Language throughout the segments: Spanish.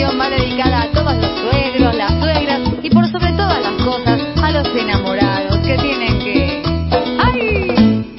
canción va dedicada a todos los suegros, las suegras y por sobre todas las cosas a los enamorados que tienen que... ¡Ay!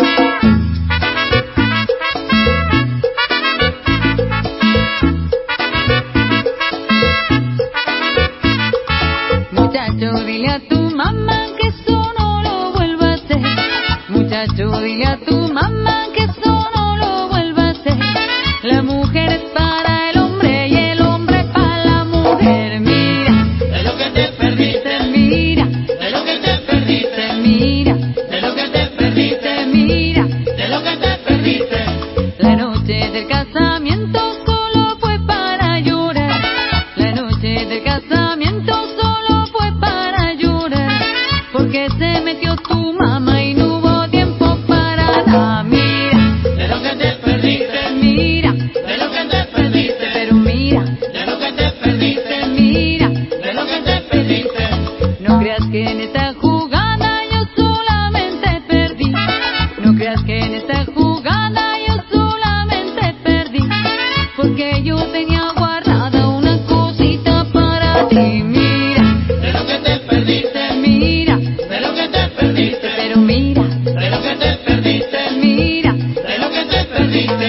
Muchacho, dile a tu mamá que eso no lo vuelva a hacer. Muchacho, dile a tu mamá que eso no lo vuelva a hacer. La mujer es para el hombre y el hombre para la mujer. Mira, de lo que te perdiste. Mira, de lo que te perdiste. Mira, de lo que te perdiste. Mira, de lo que te perdiste. La noche del casamiento solo fue para llorar. La noche del casamiento solo fue para llorar. Porque se metió tu mamá y no hubo tiempo para nada. Mira, de lo que te perdiste. Mira, de lo que te perdiste. Pero mira, de lo que te perdiste. Mira, de lo que te perdiste. No creas que en esta jugada yo solamente perdí. No creas que en esta jugada yo solamente perdí. Porque yo tenía guardada una cosita para ti. Mira, de lo que te perdiste. Mira, de lo que te perdiste. Pero mira, de lo que te perdiste. Mira, de lo que te perdiste.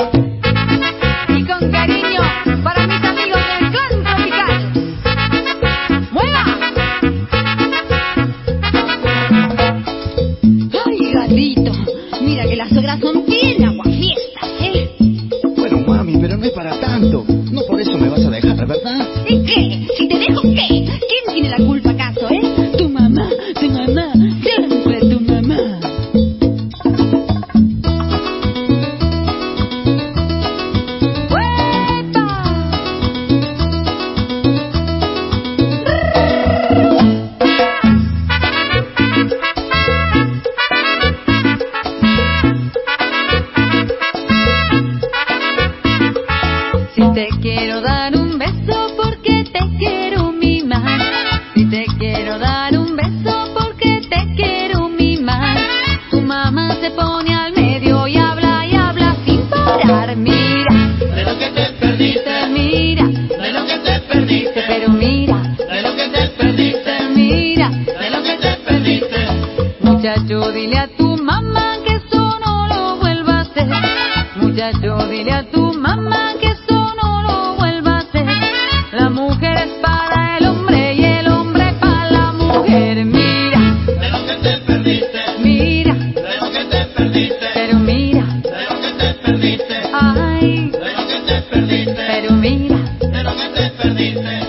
Y con cariño para mis amigos del clan tropical. ¡Mueva! Ay, gatito, mira que las suegras son bien aguafiestas, ¿eh? Bueno, mami, pero no es para tanto. No por eso me vas a dejar, ¿verdad? ¿Y qué? Si te dejo, ¿qué? ¿Quién tiene la culpa acaso, eh? Tu mamá, siempre tu mamá. Si te quiero dar un beso porque te quiero mimar. Si te quiero dar un beso porque te quiero mimar. Tu mamá se pone al medio y habla sin parar. Mira, de lo que te perdiste. Mira, de lo que te perdiste. Pero mira, de lo que te perdiste. Mira, de lo que te perdiste. Muchacho, dile a tu mamá que eso no lo vuelva a hacer. Muchacho, dile a tu mamá que eso no lo vuelva a hacer. La mujer es para el hombre y el hombre para la mujer. Mira, de lo que te perdiste. Mira, de lo que te perdiste. Pero mira, de lo que te perdiste. Ay, de lo que te perdiste. Pero mira, de lo que te perdiste.